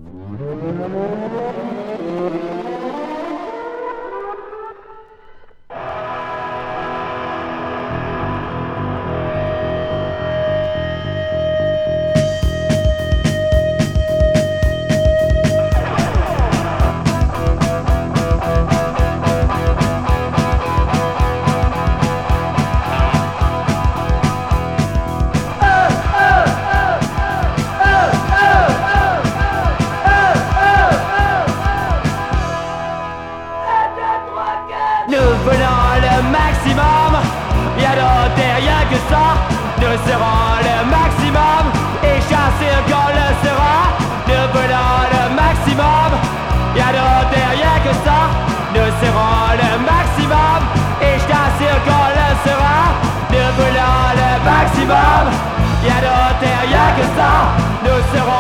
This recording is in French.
Nous voulons le maximum, y'a d'autre et rien que ça. Nous serons le maximum, et chasser quand le sera. Nous voulons le maximum, y'a d'autre et rien que ça. Nous serons le maximum, et chasser quand le sera. Nous voulons le maximum, y'a d'autre et rien que ça. Nous serons